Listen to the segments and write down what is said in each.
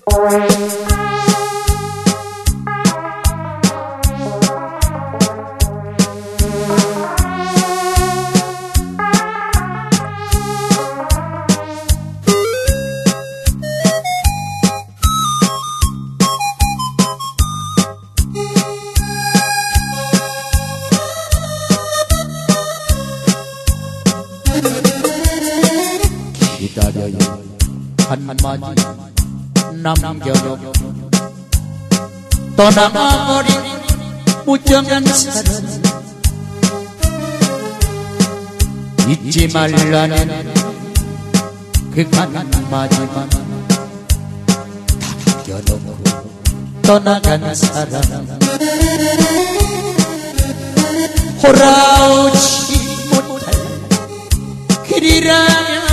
기다려요 한마디 남겨요 떠나버린 무정한 사람 잊지 말라는 그 한마디만 남겨놓고 떠나간 사람 돌아오지 못할 길이라면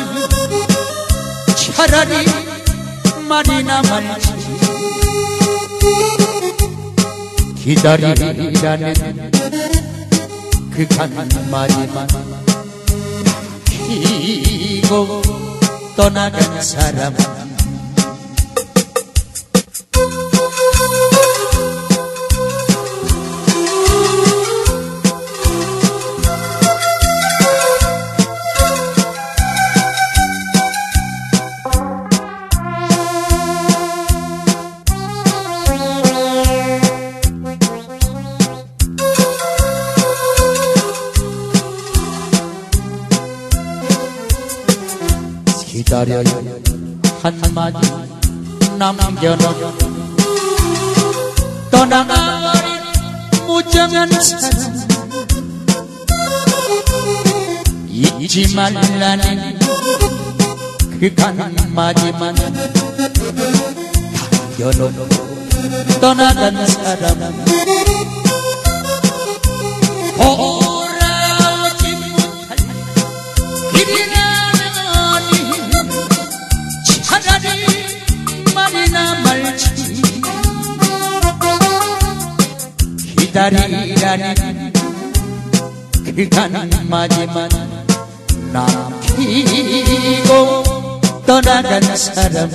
차라리 말이나 말지 기다리라는 그 한마디만 남기고 떠나간 사람 기다려요 한마디 남겨놓고 떠나버린 무정한 사람 잊지 말라는 그 한마디만 남겨놓고 떠나간 사람 돌아오지 못할 길이라니 차라리 말이나 말지 기다리라는 그 한마디만 남기고 떠나간 사람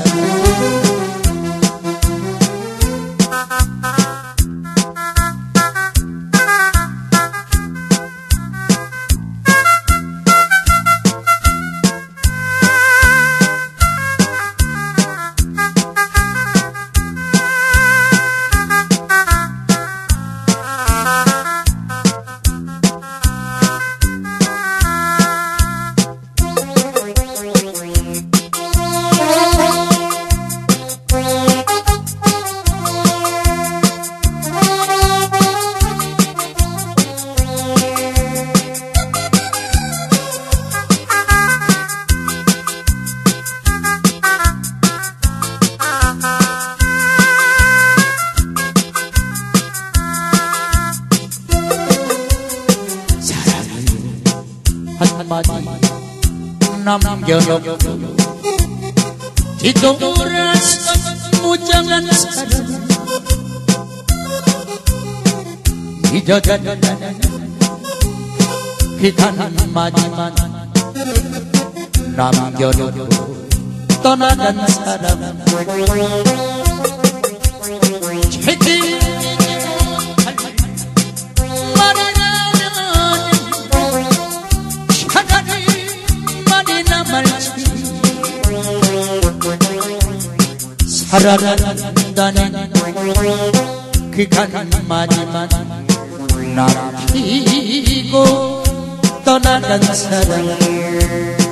한마디 남겨놓고 뒤돌아서 무정한 사람 잊어졌다는 그 한마디만 남겨놓고 떠나간 사람 살아간다는 그 한마디만 남기고 떠나간 사람